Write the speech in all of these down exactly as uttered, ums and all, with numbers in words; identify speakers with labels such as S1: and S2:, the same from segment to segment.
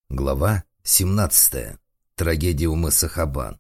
S1: Глава семнадцатая. Трагедия у мыса Хабан.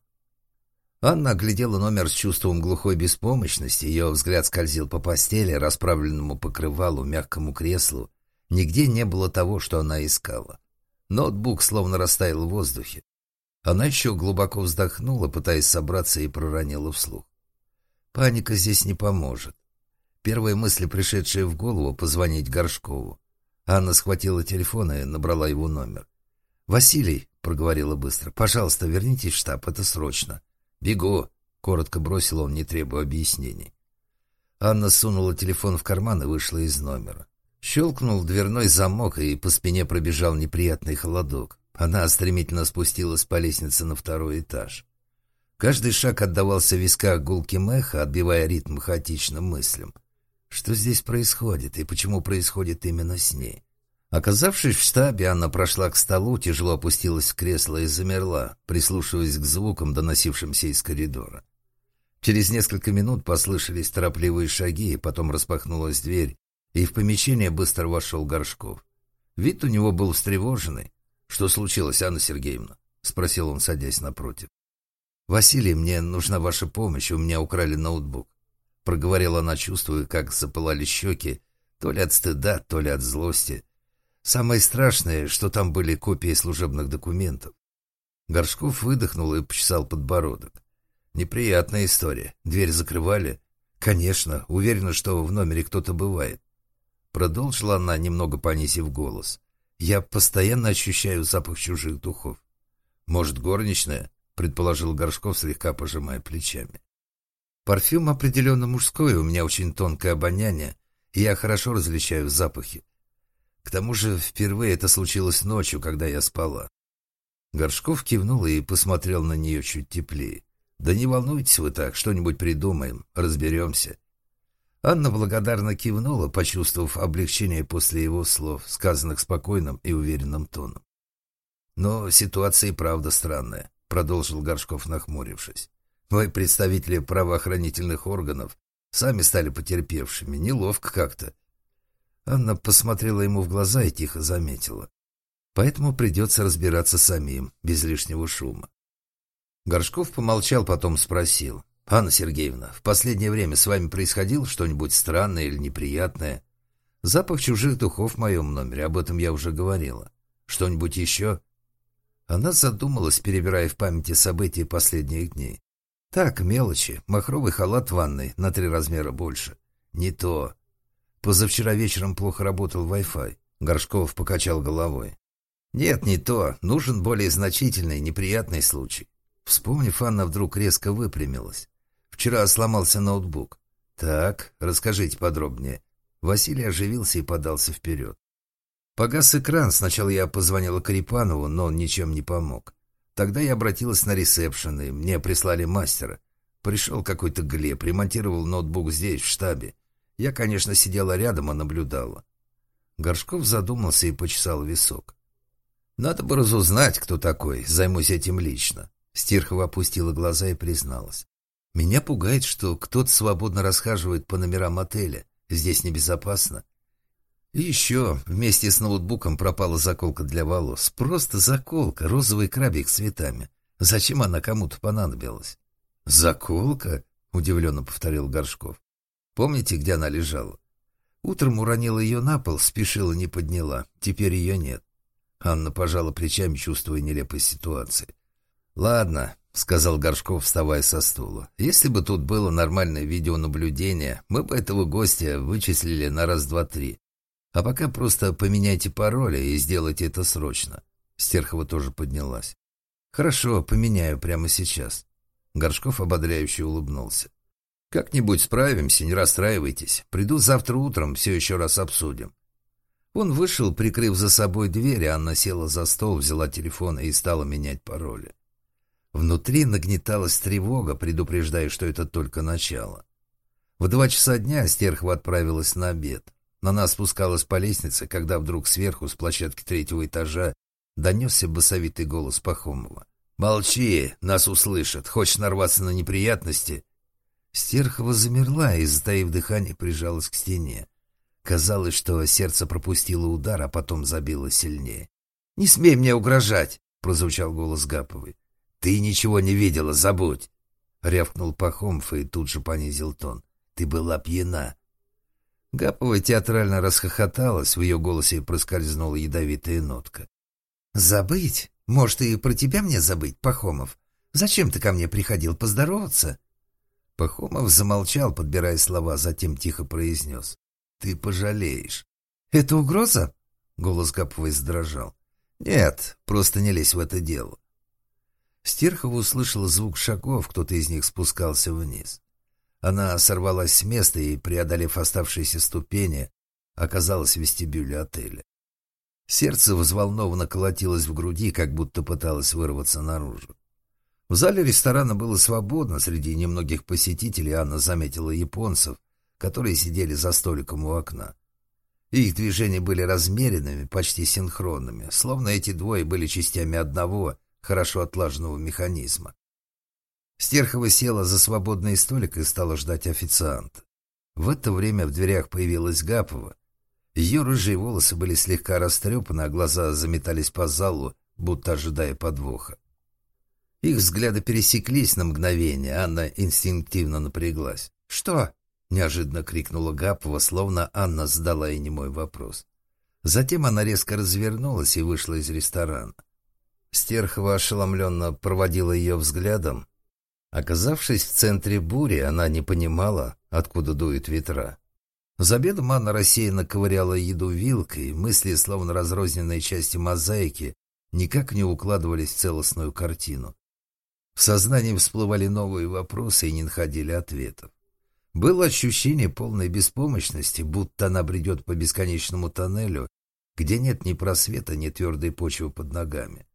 S1: Анна оглядела номер с чувством глухой беспомощности. Ее взгляд скользил по постели, расправленному покрывалу, мягкому креслу. Нигде не было того, что она искала. Ноутбук словно растаял в воздухе. Она еще глубоко вздохнула, пытаясь собраться, и проронила вслух. Паника здесь не поможет. Первая мысль, пришедшая в голову, позвонить Горшкову. Анна схватила телефон и набрала его номер. «Василий», — проговорила быстро, — «пожалуйста, вернитесь в штаб, это срочно». «Бегу», — коротко бросил он, не требуя объяснений. Анна сунула телефон в карман и вышла из номера. Щелкнул дверной замок, и по спине пробежал неприятный холодок. Она стремительно спустилась по лестнице на второй этаж. Каждый шаг отдавался в висках гулким эхо, отбивая ритм хаотичным мыслям. Что здесь происходит, и почему происходит именно с ней? Оказавшись в штабе, Анна прошла к столу, тяжело опустилась в кресло и замерла, прислушиваясь к звукам, доносившимся из коридора. Через несколько минут послышались торопливые шаги, и потом распахнулась дверь, и в помещение быстро вошел Горшков. Вид у него был встревоженный. «Что случилось, Анна Сергеевна?» — спросил он, садясь напротив. «Василий, мне нужна ваша помощь, у меня украли ноутбук», — проговорила она, чувствуя, как запылали щеки, то ли от стыда, то ли от злости. Самое страшное, что там были копии служебных документов. Горшков выдохнул и почесал подбородок. Неприятная история. Дверь закрывали? Конечно, уверена, что в номере кто-то бывает. Продолжила она, немного понизив голос. Я постоянно ощущаю запах чужих духов. Может, горничная? Предположил Горшков, слегка пожимая плечами. Парфюм определенно мужской, у меня очень тонкое обоняние, и я хорошо различаю запахи. К тому же впервые это случилось ночью, когда я спала. Горшков кивнул и посмотрел на нее чуть теплее. «Да не волнуйтесь вы так, что-нибудь придумаем, разберемся». Анна благодарно кивнула, почувствовав облегчение после его слов, сказанных спокойным и уверенным тоном. «Но ситуация и правда странная», — продолжил Горшков, нахмурившись. «Вы, представители правоохранительных органов, сами стали потерпевшими, неловко как-то». Анна посмотрела ему в глаза и тихо заметила. «Поэтому придется разбираться самим, без лишнего шума». Горшков помолчал, потом спросил. «Анна Сергеевна, в последнее время с вами происходило что-нибудь странное или неприятное? Запах чужих духов в моем номере, об этом я уже говорила. Что-нибудь еще?» Она задумалась, перебирая в памяти события последних дней. «Так, мелочи. Махровый халат в ванной, на три размера больше. Не то. Позавчера вечером плохо работал Wi-Fi». Горшков покачал головой. «Нет, не то. Нужен более значительный, неприятный случай». Вспомнив, Анна вдруг резко выпрямилась. «Вчера сломался ноутбук». «Так, расскажите подробнее». Василий оживился и подался вперед. Погас экран. Сначала я позвонила Карипанову, но он ничем не помог. Тогда я обратилась на ресепшн, и мне прислали мастера. Пришел какой-то Глеб, ремонтировал ноутбук здесь, в штабе. Я, конечно, сидела рядом и наблюдала». Горшков задумался и почесал висок. «Надо бы разузнать, кто такой, займусь этим лично». Стерхова опустила глаза и призналась. «Меня пугает, что кто-то свободно расхаживает по номерам отеля. Здесь небезопасно. И еще вместе с ноутбуком пропала заколка для волос. Просто заколка, розовый крабик с цветами. Зачем она кому-то понадобилась?» «Заколка?» — удивленно повторил Горшков. «Помните, где она лежала?» Утром уронила ее на пол, спешила, не подняла. Теперь ее нет. Анна пожала плечами, чувствуя нелепость ситуации. «Ладно», — сказал Горшков, вставая со стула. «Если бы тут было нормальное видеонаблюдение, мы бы этого гостя вычислили на раз-два-три. А пока просто поменяйте пароли и сделайте это срочно». Стерхова тоже поднялась. «Хорошо, поменяю прямо сейчас». Горшков ободряюще улыбнулся. «Как-нибудь справимся, не расстраивайтесь. Приду завтра утром, все еще раз обсудим». Он вышел, прикрыв за собой дверь, а Анна села за стол, взяла телефон и стала менять пароли. Внутри нагнеталась тревога, предупреждая, что это только начало. В два часа дня Стерхова отправилась на обед. Она спускалась по лестнице, когда вдруг сверху, с площадки третьего этажа, донесся басовитый голос Пахомова. «Молчи, нас услышат. Хочешь нарваться на неприятности?» Стерхова замерла и, затаив дыхание, прижалась к стене. Казалось, что сердце пропустило удар, а потом забило сильнее. «Не смей мне угрожать!» — прозвучал голос Гаповой. «Ты ничего не видела, забудь!» — рявкнул Пахомов и тут же понизил тон. «Ты была пьяна!» Гапова театрально расхохоталась, в ее голосе проскользнула ядовитая нотка. «Забыть? Может, и про тебя мне забыть, Пахомов? Зачем ты ко мне приходил поздороваться?» Пахомов замолчал, подбирая слова, затем тихо произнес. «Ты пожалеешь». «Это угроза?» — голос Гаповой задрожал. «Нет, просто не лезь в это дело». Стерхова услышала звук шагов, кто-то из них спускался вниз. Она сорвалась с места и, преодолев оставшиеся ступени, оказалась в вестибюле отеля. Сердце взволнованно колотилось в груди, как будто пыталось вырваться наружу. В зале ресторана было свободно, среди немногих посетителей Анна заметила японцев, которые сидели за столиком у окна. Их движения были размеренными, почти синхронными, словно эти двое были частями одного, хорошо отлаженного механизма. Стерхова села за свободный столик и стала ждать официанта. В это время в дверях появилась Гапова. Ее рыжие волосы были слегка растрепаны, а глаза заметались по залу, будто ожидая подвоха. Их взгляды пересеклись на мгновение, Анна инстинктивно напряглась. «Что?» — неожиданно крикнула Гапова, словно Анна задала ей немой вопрос. Затем она резко развернулась и вышла из ресторана. Стерхова ошеломленно проводила ее взглядом. Оказавшись в центре бури, она не понимала, откуда дуют ветра. За обедом Анна рассеянно ковыряла еду вилкой, мысли, словно разрозненные части мозаики, никак не укладывались в целостную картину. В сознании всплывали новые вопросы и не находили ответов. Было ощущение полной беспомощности, будто она бредет по бесконечному тоннелю, где нет ни просвета, ни твердой почвы под ногами.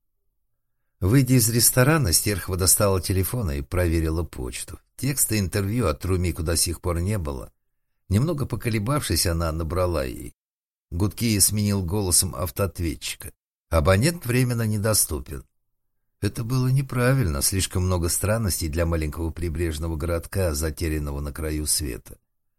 S1: Выйдя из ресторана, Стерхова достала телефон и проверила почту. Текста интервью от Румико до сих пор не было. Немного поколебавшись, она набрала ей. Гудки сменил голосом автоответчика. Абонент временно недоступен. Это было неправильно, слишком много странностей для маленького прибрежного городка, затерянного на краю света.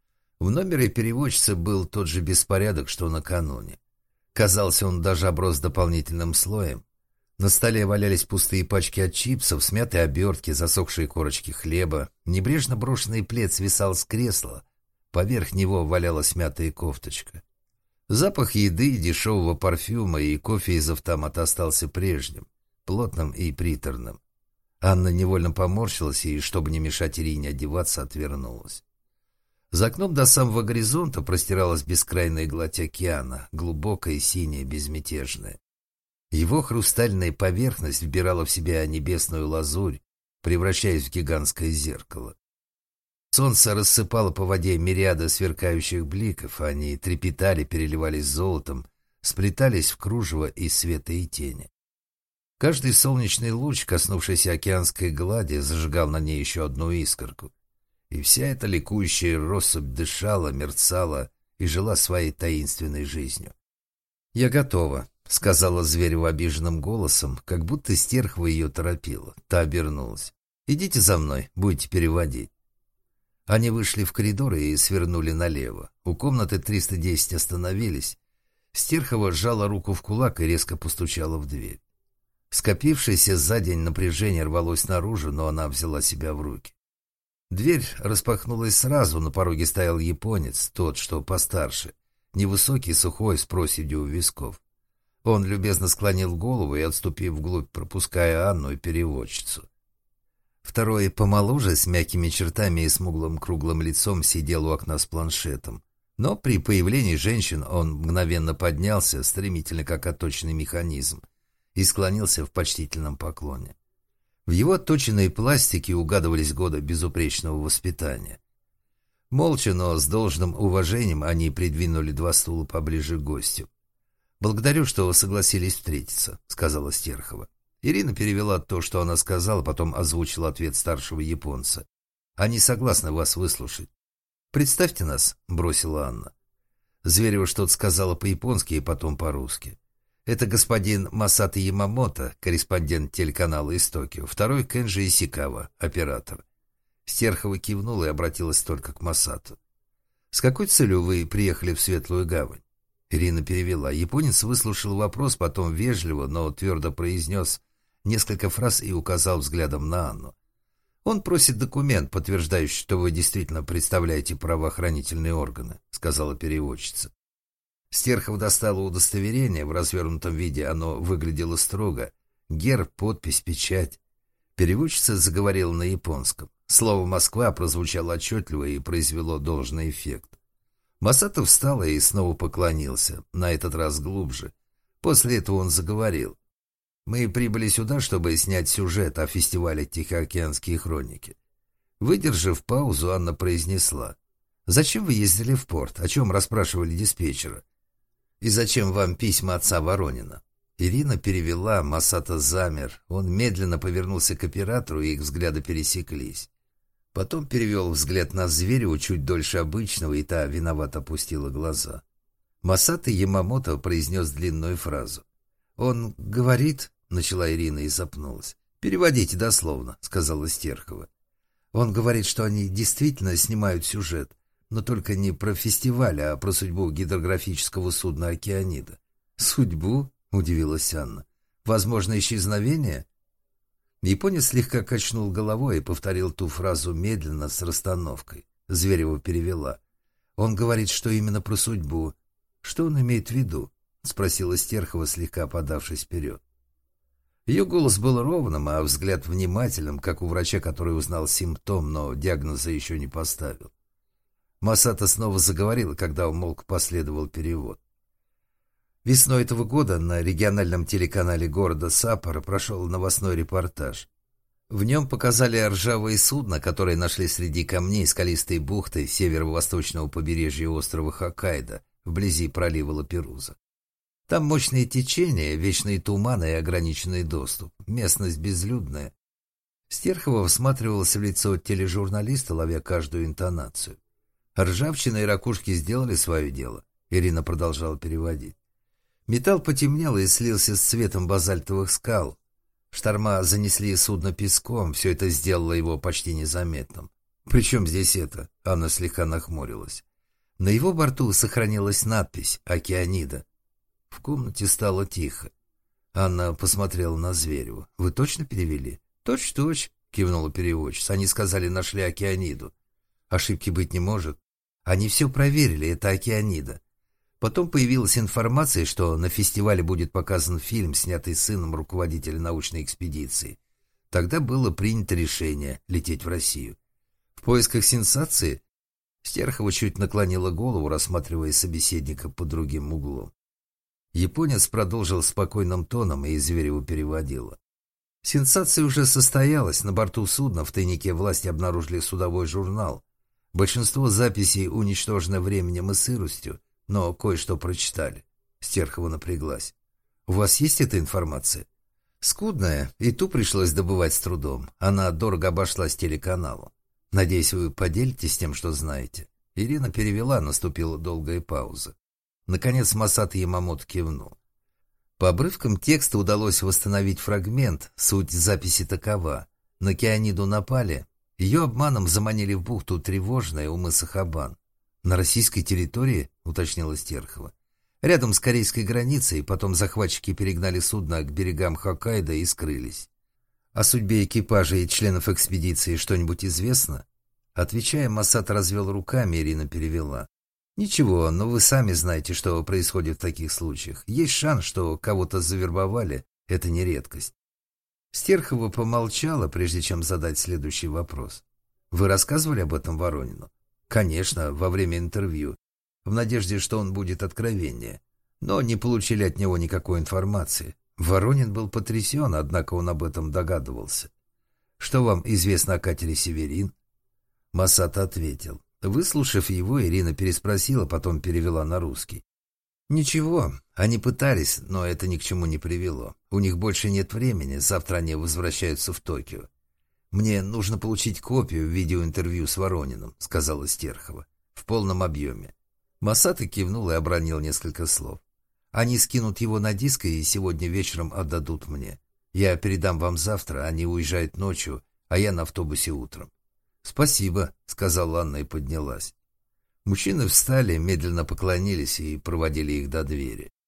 S1: В номере переводчицы был тот же беспорядок, что накануне. Казалось, он даже оброс дополнительным слоем. На столе валялись пустые пачки от чипсов, смятые обертки, засохшие корочки хлеба. Небрежно брошенный плед свисал с кресла. Поверх него валялась мятая кофточка. Запах еды, дешевого парфюма и кофе из автомата остался прежним, плотным и приторным. Анна невольно поморщилась и, чтобы не мешать Ирине одеваться, отвернулась. За окном до самого горизонта простиралась бескрайняя гладь океана, глубокая, синяя, безмятежная. Его хрустальная поверхность вбирала в себя небесную лазурь, превращаясь в гигантское зеркало. Солнце рассыпало по воде мириады сверкающих бликов, они трепетали, переливались золотом, сплетались в кружево из света и тени. Каждый солнечный луч, коснувшийся океанской глади, зажигал на ней еще одну искорку. И вся эта ликующая россыпь дышала, мерцала и жила своей таинственной жизнью. «Я готова», — сказала Зверева обиженным голосом, как будто Стерхова ее торопила. Та обернулась. «Идите за мной, будете переводить». Они вышли в коридор и свернули налево. У комнаты триста десять остановились. Стерхова сжала руку в кулак и резко постучала в дверь. Скопившееся за день напряжение рвалось наружу, но она взяла себя в руки. Дверь распахнулась сразу, на пороге стоял японец, тот, что постарше, невысокий, сухой, с проседью у висков. Он любезно склонил голову и, отступив вглубь, пропуская Анну и переводчицу. Второй, помоложе, с мягкими чертами и смуглым круглым лицом, сидел у окна с планшетом. Но при появлении женщин он мгновенно поднялся, стремительно, как отточенный механизм, и склонился в почтительном поклоне. В его отточенной пластике угадывались годы безупречного воспитания. Молча, но с должным уважением они придвинули два стула поближе к гостю. «Благодарю, что вы согласились встретиться», — сказала Стерхова. Ирина перевела то, что она сказала, потом озвучила ответ старшего японца. «Они согласны вас выслушать». «Представьте нас», — бросила Анна. Зверева что-то сказала по-японски и потом по-русски. «Это господин Масато Ямамото, корреспондент телеканала из Токио, второй Кенджи Исикава, оператор». Стерхова кивнула и обратилась только к Масато. «С какой целью вы приехали в Светлую Гавань?» Ирина перевела. Японец выслушал вопрос, потом вежливо, но твердо произнес несколько фраз и указал взглядом на Анну. «Он просит документ, подтверждающий, что вы действительно представляете правоохранительные органы», — сказала переводчица. Стерхов достала удостоверение в развернутом виде, оно выглядело строго. Герб, подпись, печать. Переводчица заговорила на японском. Слово «Москва» прозвучало отчетливо и произвело должный эффект. Масато встал и снова поклонился, на этот раз глубже. После этого он заговорил. «Мы прибыли сюда, чтобы снять сюжет о фестивале «Тихоокеанские хроники». Выдержав паузу, Анна произнесла. «Зачем вы ездили в порт? О чем расспрашивали диспетчера? И зачем вам письма отца Воронина?» Ирина перевела, Масато замер. Он медленно повернулся к оператору, и их взгляды пересеклись. Потом перевел взгляд на Звереву чуть дольше обычного, и та виновато опустила глаза. Масато Ямамото произнес длинную фразу. «Он говорит...» — начала Ирина и запнулась. «Переводите дословно», — сказала Стерхова. «Он говорит, что они действительно снимают сюжет, но только не про фестиваль, а про судьбу гидрографического судна «Океанида». «Судьбу?» — удивилась Анна. «Возможно, исчезновение?» Японец слегка качнул головой и повторил ту фразу медленно, с расстановкой. Зверева перевела. «Он говорит, что именно про судьбу. Что он имеет в виду?» — спросила Стерхова, слегка подавшись вперед. Ее голос был ровным, а взгляд внимательным, как у врача, который узнал симптом, но диагноза еще не поставил. Масато снова заговорил, когда умолк, последовал перевод. Весной этого года на региональном телеканале города Саппоро прошел новостной репортаж. В нем показали ржавые судна, которые нашли среди камней скалистой бухты северо-восточного побережья острова Хоккайдо, вблизи пролива Лаперуза. Там мощные течения, вечные туманы и ограниченный доступ. Местность безлюдная. Стерхова всматривалась в лицо тележурналиста, ловя каждую интонацию. Ржавчина и ракушки сделали свое дело. Ирина продолжала переводить. Металл потемнел и слился с цветом базальтовых скал. Шторма занесли судно песком, все это сделало его почти незаметным. «Причем здесь это?» — Анна слегка нахмурилась. На его борту сохранилась надпись «Океанида». В комнате стало тихо. Анна посмотрела на Звереву. «Вы точно перевели?» «Точь-точь», — кивнула переводчица. «Они сказали, нашли Океаниду». «Ошибки быть не может. Они все проверили, это Океанида». Потом появилась информация, что на фестивале будет показан фильм, снятый сыном руководителя научной экспедиции. Тогда было принято решение лететь в Россию. В поисках сенсации Стерхова чуть наклонила голову, рассматривая собеседника под другим углом. Японец продолжил спокойным тоном, и Зверева переводила. Сенсация уже состоялась. На борту судна в тайнике власти обнаружили судовой журнал. Большинство записей уничтожено временем и сыростью, но кое-что прочитали. Стерхова напряглась. «У вас есть эта информация?» «Скудная, и ту пришлось добывать с трудом. Она дорого обошлась телеканалу. Надеюсь, вы поделитесь тем, что знаете». Ирина перевела, наступила долгая пауза. Наконец Масато Ямамото кивнул. По обрывкам текста удалось восстановить фрагмент. Суть записи такова. На Океаниду напали. Ее обманом заманили в бухту Тревожная у мыса Хабан. «На российской территории?» — уточнила Стерхова. «Рядом с корейской границей, потом захватчики перегнали судно к берегам Хоккайдо и скрылись. О судьбе экипажа и членов экспедиции что-нибудь известно?» Отвечая, Масато развел руками, Ирина перевела. «Ничего, но вы сами знаете, что происходит в таких случаях. Есть шанс, что кого-то завербовали. Это не редкость». Стерхова помолчала, прежде чем задать следующий вопрос. «Вы рассказывали об этом Воронину?» «Конечно, во время интервью, в надежде, что он будет откровеннее. Но не получили от него никакой информации. Воронин был потрясен, однако он об этом догадывался. Что вам известно о катере «Северин»?» Масато ответил. Выслушав его, Ирина переспросила, потом перевела на русский. «Ничего, они пытались, но это ни к чему не привело. У них больше нет времени, завтра они возвращаются в Токио. «Мне нужно получить копию видеоинтервью с Ворониным», — сказала Стерхова. «В полном объеме». Масато кивнул и обронил несколько слов. «Они скинут его на диск и сегодня вечером отдадут мне. Я передам вам завтра, они уезжают ночью, а я на автобусе утром». «Спасибо», — сказала Анна и поднялась. Мужчины встали, медленно поклонились и проводили их до двери.